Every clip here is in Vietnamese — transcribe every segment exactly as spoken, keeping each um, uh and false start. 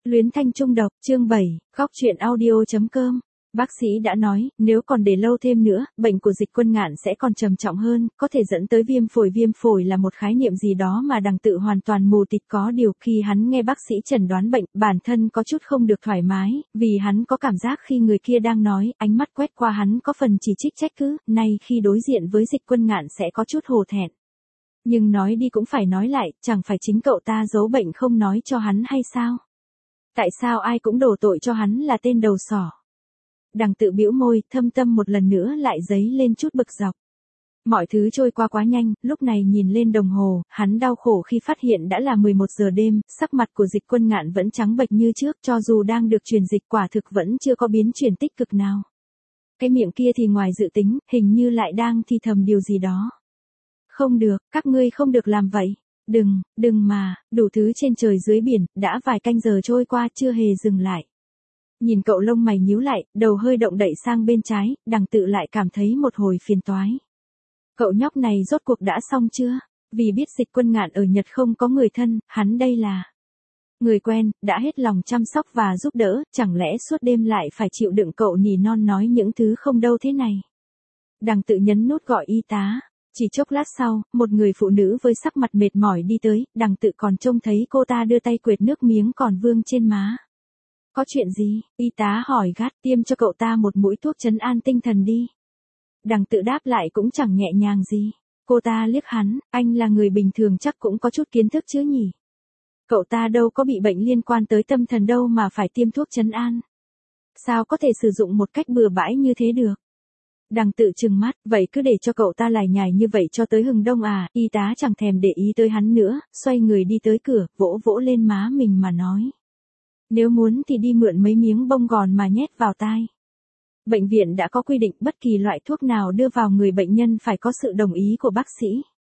Luyến thanh trung độc, chương bảy, góc truyện audio.com. Bác sĩ đã nói, nếu còn để lâu thêm nữa, bệnh của Dịch Quân Ngạn sẽ còn trầm trọng hơn, có thể dẫn tới viêm phổi. Viêm phổi là một khái niệm gì đó mà Đằng Tự hoàn toàn mù tịt. Có điều khi hắn nghe bác sĩ chẩn đoán bệnh, bản thân có chút không được thoải mái, vì hắn có cảm giác khi người kia đang nói, ánh mắt quét qua hắn có phần chỉ trích trách cứ, nay khi đối diện với Dịch Quân Ngạn sẽ có chút hổ thẹn. Nhưng nói đi cũng phải nói lại, chẳng phải chính cậu ta giấu bệnh không nói cho hắn hay sao? Tại sao ai cũng đổ tội cho hắn là tên đầu sỏ? Đằng Tự bĩu môi, thâm tâm một lần nữa lại dấy lên chút bực dọc. Mọi thứ trôi qua quá nhanh, lúc này nhìn lên đồng hồ, hắn đau khổ khi phát hiện đã là mười một giờ đêm, sắc mặt của Dịch Quân Ngạn vẫn trắng bệch như trước, cho dù đang được truyền dịch quả thực vẫn chưa có biến chuyển tích cực nào. Cái miệng kia thì ngoài dự tính, hình như lại đang thì thầm điều gì đó. Không được, các ngươi không được làm vậy. Đừng, đừng mà, đủ thứ trên trời dưới biển, đã vài canh giờ trôi qua chưa hề dừng lại. Nhìn cậu lông mày nhíu lại, đầu hơi động đậy sang bên trái, Đằng Tự lại cảm thấy một hồi phiền toái. Cậu nhóc này rốt cuộc đã xong chưa? Vì biết Dịch Quân Ngạn ở Nhật không có người thân, hắn đây là người quen, đã hết lòng chăm sóc và giúp đỡ, chẳng lẽ suốt đêm lại phải chịu đựng cậu nỉ non nói những thứ không đâu thế này. Đằng Tự nhấn nút gọi y tá. Chỉ chốc lát sau, một người phụ nữ với sắc mặt mệt mỏi đi tới, Đằng Tự còn trông thấy cô ta đưa tay quệt nước miếng còn vương trên má. Có chuyện gì? Y tá hỏi gắt, tiêm cho cậu ta một mũi thuốc trấn an tinh thần đi. Đằng Tự đáp lại cũng chẳng nhẹ nhàng gì. Cô ta liếc hắn, anh là người bình thường chắc cũng có chút kiến thức chứ nhỉ? Cậu ta đâu có bị bệnh liên quan tới tâm thần đâu mà phải tiêm thuốc trấn an. Sao có thể sử dụng một cách bừa bãi như thế được? Đằng Tự trừng mắt, vậy cứ để cho cậu ta lải nhải như vậy cho tới hừng đông à? Y tá chẳng thèm để ý tới hắn nữa, xoay người đi tới cửa, vỗ vỗ lên má mình mà nói. Nếu muốn thì đi mượn mấy miếng bông gòn mà nhét vào tai. Bệnh viện đã có quy định bất kỳ loại thuốc nào đưa vào người bệnh nhân phải có sự đồng ý của bác sĩ.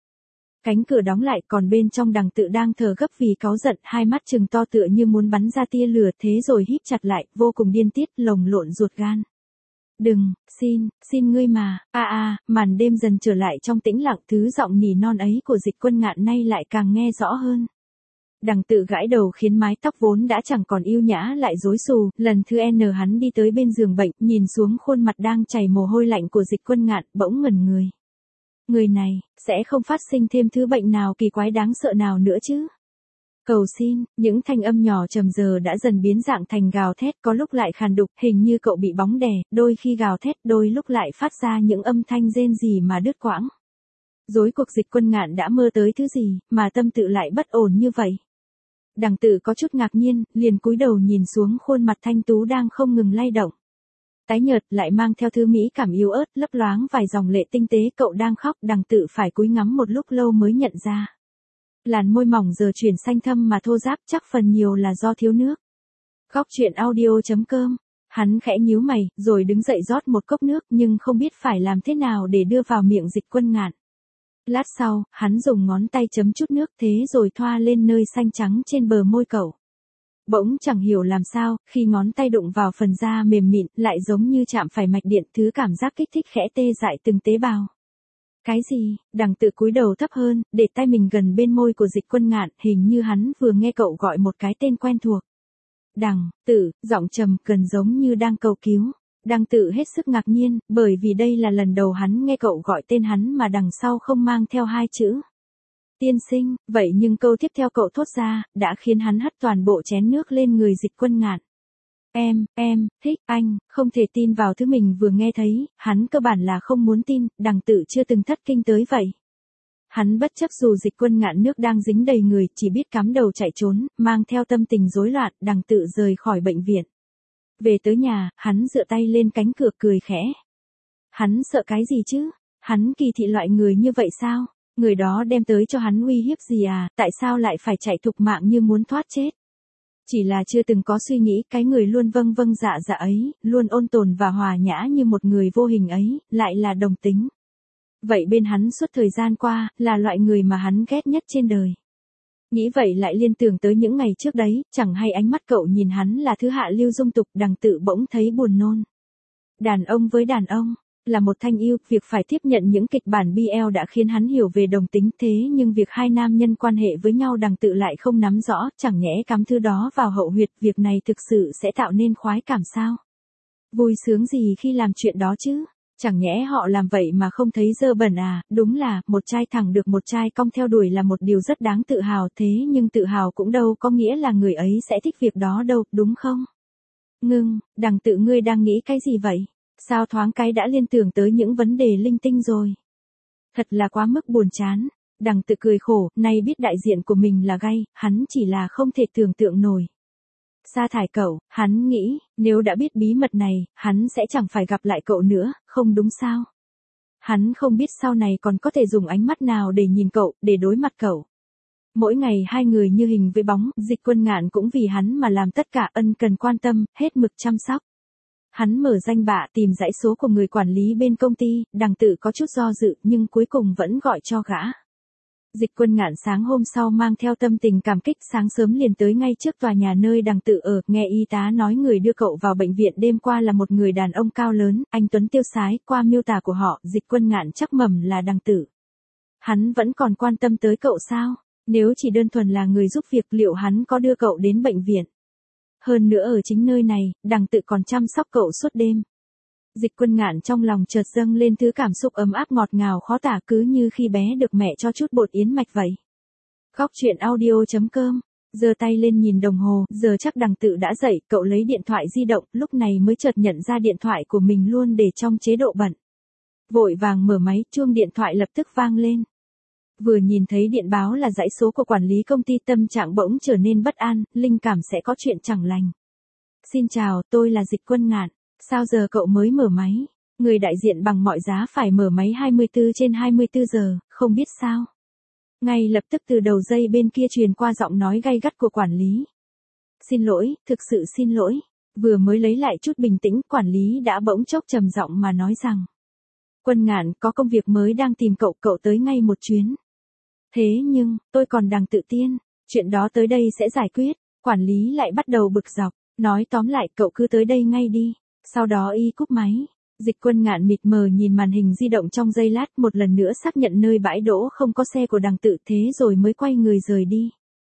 Cánh cửa đóng lại, còn bên trong Đằng Tự đang thở gấp vì cáu giận, hai mắt trừng to tựa như muốn bắn ra tia lửa, thế rồi híp chặt lại, vô cùng điên tiết, lồng lộn ruột gan. Đừng, xin, xin ngươi mà, a a, màn đêm dần trở lại trong tĩnh lặng, thứ giọng nỉ non ấy của Dịch Quân Ngạn nay lại càng nghe rõ hơn. Đằng Tự gãi đầu khiến mái tóc vốn đã chẳng còn yêu nhã lại rối xù, lần thứ N hắn đi tới bên giường bệnh, nhìn xuống khuôn mặt đang chảy mồ hôi lạnh của Dịch Quân Ngạn, bỗng ngẩn người. Người này, sẽ không phát sinh thêm thứ bệnh nào kỳ quái đáng sợ nào nữa chứ? Cầu xin, những thanh âm nhỏ trầm giờ đã dần biến dạng thành gào thét, có lúc lại khàn đục, hình như cậu bị bóng đè, đôi khi gào thét, đôi lúc lại phát ra những âm thanh rên rỉ mà đứt quãng. Rối cuộc Dịch Quân Ngạn đã mơ tới thứ gì, mà tâm tự lại bất ổn như vậy? Đằng Tự có chút ngạc nhiên, liền cúi đầu nhìn xuống khuôn mặt thanh tú đang không ngừng lay động. Tái nhợt lại mang theo thứ mỹ cảm yếu ớt, lấp loáng vài dòng lệ tinh tế, cậu đang khóc, Đằng Tự phải cúi ngắm một lúc lâu mới nhận ra. Làn môi mỏng giờ chuyển xanh thâm mà thô ráp, chắc phần nhiều là do thiếu nước. Góc truyện audio.com. Hắn khẽ nhíu mày, rồi đứng dậy rót một cốc nước, nhưng không biết phải làm thế nào để đưa vào miệng Dịch Quân Ngạn. Lát sau, hắn dùng ngón tay chấm chút nước, thế rồi thoa lên nơi xanh trắng trên bờ môi cậu. Bỗng chẳng hiểu làm sao, khi ngón tay đụng vào phần da mềm mịn, lại giống như chạm phải mạch điện, thứ cảm giác kích thích khẽ tê dại từng tế bào. Cái gì? Đằng Tự cúi đầu thấp hơn, để tay mình gần bên môi của Dịch Quân Ngạn, hình như hắn vừa nghe cậu gọi một cái tên quen thuộc. Đằng Tự, giọng trầm, gần giống như đang cầu cứu. Đằng Tự hết sức ngạc nhiên, bởi vì đây là lần đầu hắn nghe cậu gọi tên hắn mà đằng sau không mang theo hai chữ. Tiên sinh, vậy nhưng câu tiếp theo cậu thốt ra, đã khiến hắn hất toàn bộ chén nước lên người Dịch Quân Ngạn. Em, em, thích anh, không thể tin vào thứ mình vừa nghe thấy, hắn cơ bản là không muốn tin, Đằng Tự chưa từng thất kinh tới vậy. Hắn bất chấp dù Dịch Quân Ngạn nước đang dính đầy người, chỉ biết cắm đầu chạy trốn, mang theo tâm tình rối loạn, Đằng Tự rời khỏi bệnh viện. Về tới nhà, hắn dựa tay lên cánh cửa cười khẽ. Hắn sợ cái gì chứ? Hắn kỳ thị loại người như vậy sao? Người đó đem tới cho hắn uy hiếp gì à? Tại sao lại phải chạy thục mạng như muốn thoát chết? Chỉ là chưa từng có suy nghĩ cái người luôn vâng vâng dạ dạ ấy, luôn ôn tồn và hòa nhã như một người vô hình ấy, lại là đồng tính. Vậy bên hắn suốt thời gian qua, là loại người mà hắn ghét nhất trên đời. Nghĩ vậy lại liên tưởng tới những ngày trước đấy, chẳng hay ánh mắt cậu nhìn hắn là thứ hạ lưu dung tục, Đằng Tự bỗng thấy buồn nôn. Đàn ông với đàn ông, Là một thanh yêu, việc phải tiếp nhận những kịch bản bê lờ đã khiến hắn hiểu về đồng tính, thế nhưng việc hai nam nhân quan hệ với nhau Đằng Tự lại không nắm rõ, chẳng nhẽ cắm thứ đó vào hậu huyệt, việc này thực sự sẽ tạo nên khoái cảm sao? Vui sướng gì khi làm chuyện đó chứ? Chẳng nhẽ họ làm vậy mà không thấy dơ bẩn à? Đúng là, một trai thẳng được một trai cong theo đuổi là một điều rất đáng tự hào, thế nhưng tự hào cũng đâu có nghĩa là người ấy sẽ thích việc đó đâu, đúng không? Ngưng, Đằng Tự ngươi đang nghĩ cái gì vậy? Sao thoáng cái đã liên tưởng tới những vấn đề linh tinh rồi? Thật là quá mức buồn chán. Đằng Tự cười khổ, nay biết đại diện của mình là gay, hắn chỉ là không thể tưởng tượng nổi. Sa thải cậu, hắn nghĩ, nếu đã biết bí mật này, hắn sẽ chẳng phải gặp lại cậu nữa, không đúng sao? Hắn không biết sau này còn có thể dùng ánh mắt nào để nhìn cậu, để đối mặt cậu. Mỗi ngày hai người như hình với bóng, Dịch Quân Ngạn cũng vì hắn mà làm tất cả, ân cần quan tâm, hết mực chăm sóc. Hắn mở danh bạ tìm dãy số của người quản lý bên công ty, Đằng Tự có chút do dự nhưng cuối cùng vẫn gọi cho gã. Dịch Quân Ngạn sáng hôm sau mang theo tâm tình cảm kích, sáng sớm liền tới ngay trước tòa nhà nơi Đằng Tự ở, nghe y tá nói người đưa cậu vào bệnh viện đêm qua là một người đàn ông cao lớn, anh tuấn tiêu sái, qua miêu tả của họ, Dịch Quân Ngạn chắc mẩm là Đằng Tự. Hắn vẫn còn quan tâm tới cậu sao? Nếu chỉ đơn thuần là người giúp việc, liệu hắn có đưa cậu đến bệnh viện? Hơn nữa ở chính nơi này, Đằng Tự còn chăm sóc cậu suốt đêm. Dịch Quân Ngạn trong lòng chợt dâng lên thứ cảm xúc ấm áp ngọt ngào khó tả, cứ như khi bé được mẹ cho chút bột yến mạch vậy. Góc truyện audio chấm com, giơ tay lên nhìn đồng hồ, giờ chắc Đằng Tự đã dậy, cậu lấy điện thoại di động, lúc này mới chợt nhận ra điện thoại của mình luôn để trong chế độ bận. Vội vàng mở máy, chuông điện thoại lập tức vang lên. Vừa nhìn thấy điện báo là dãy số của quản lý công ty, tâm trạng bỗng trở nên bất an, linh cảm sẽ có chuyện chẳng lành. Xin chào, tôi là Dịch Quân Ngạn. Sao giờ cậu mới mở máy? Người đại diện bằng mọi giá phải mở máy hai mươi tư trên hai mươi tư giờ, không biết sao? Ngay lập tức từ đầu dây bên kia truyền qua giọng nói gay gắt của quản lý. Xin lỗi, thực sự xin lỗi. Vừa mới lấy lại chút bình tĩnh, quản lý đã bỗng chốc trầm giọng mà nói rằng. Quân Ngạn, có công việc mới đang tìm cậu, cậu tới ngay một chuyến. Thế nhưng, tôi còn đang tự tiên, chuyện đó tới đây sẽ giải quyết. Quản lý lại bắt đầu bực dọc, nói tóm lại cậu cứ tới đây ngay đi. Sau đó y cúp máy. Dịch Quân Ngạn mịt mờ nhìn màn hình di động trong giây lát, một lần nữa xác nhận nơi bãi đỗ không có xe của Đằng Tự, thế rồi mới quay người rời đi.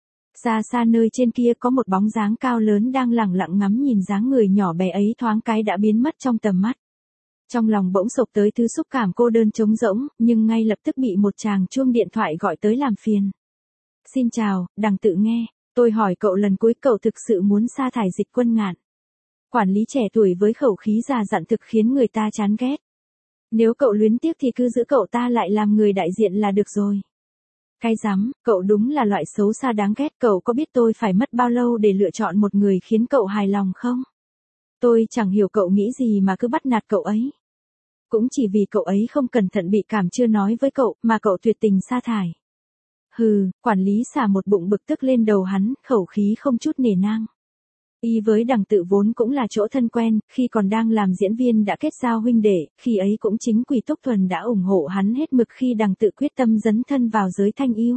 Xa xa nơi trên kia có một bóng dáng cao lớn đang lẳng lặng ngắm nhìn, dáng người nhỏ bé ấy thoáng cái đã biến mất trong tầm mắt. Trong lòng bỗng sộc tới thứ xúc cảm cô đơn trống rỗng, nhưng ngay lập tức bị một chàng chuông điện thoại gọi tới làm phiền. Xin chào, Đằng Tự nghe, tôi hỏi cậu lần cuối, cậu thực sự muốn sa thải Dịch Quân Ngạn? Quản lý trẻ tuổi với khẩu khí già dặn thực khiến người ta chán ghét. Nếu cậu luyến tiếc thì cứ giữ cậu ta lại làm người đại diện là được rồi. Cái rắm, cậu đúng là loại xấu xa đáng ghét, cậu có biết tôi phải mất bao lâu để lựa chọn một người khiến cậu hài lòng không? Tôi chẳng hiểu cậu nghĩ gì mà cứ bắt nạt cậu ấy. Cũng chỉ vì cậu ấy không cẩn thận bị cảm chưa nói với cậu, mà cậu tuyệt tình sa thải. Hừ, quản lý xả một bụng bực tức lên đầu hắn, khẩu khí không chút nể nang. Y với Đằng Tự vốn cũng là chỗ thân quen, khi còn đang làm diễn viên đã kết giao huynh đệ, khi ấy cũng chính Quỳ Túc Thuần đã ủng hộ hắn hết mực khi Đằng Tự quyết tâm dấn thân vào giới thanh yêu.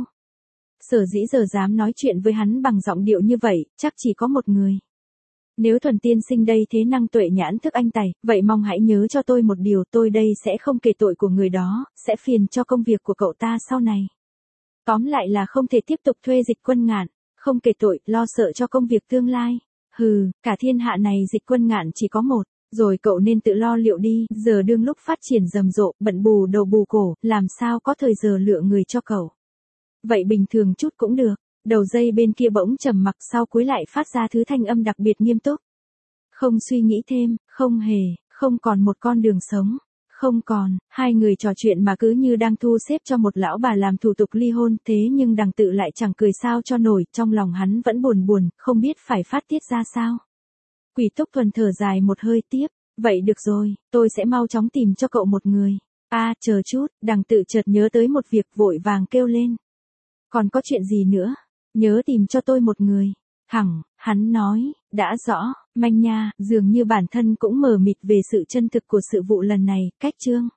Sở dĩ giờ dám nói chuyện với hắn bằng giọng điệu như vậy, chắc chỉ có một người. Nếu Thuần tiên sinh đây thế năng tuệ nhãn thức anh tài, vậy mong hãy nhớ cho tôi một điều, tôi đây sẽ không kể tội của người đó, sẽ phiền cho công việc của cậu ta sau này. Tóm lại là không thể tiếp tục thuê Dịch Quân Ngạn, không kể tội, lo sợ cho công việc tương lai. Hừ, cả thiên hạ này Dịch Quân Ngạn chỉ có một, rồi cậu nên tự lo liệu đi, giờ đương lúc phát triển rầm rộ, bận bù đầu bù cổ, làm sao có thời giờ lựa người cho cậu. Vậy bình thường chút cũng được. Đầu dây bên kia bỗng trầm mặc, sau cuối lại phát ra thứ thanh âm đặc biệt nghiêm túc. Không suy nghĩ thêm, không hề, không còn một con đường sống. Không còn, hai người trò chuyện mà cứ như đang thu xếp cho một lão bà làm thủ tục ly hôn, thế nhưng Đằng Tự lại chẳng cười sao cho nổi, trong lòng hắn vẫn buồn buồn, không biết phải phát tiết ra sao. Quỳ Túc Thuần thở dài một hơi tiếp, vậy được rồi, tôi sẽ mau chóng tìm cho cậu một người. A, à, chờ chút, Đằng Tự chợt nhớ tới một việc, vội vàng kêu lên. Còn có chuyện gì nữa? Nhớ tìm cho tôi một người. Hằng, hắn nói, đã rõ, manh nha, dường như bản thân cũng mờ mịt về sự chân thực của sự vụ lần này, cách chương.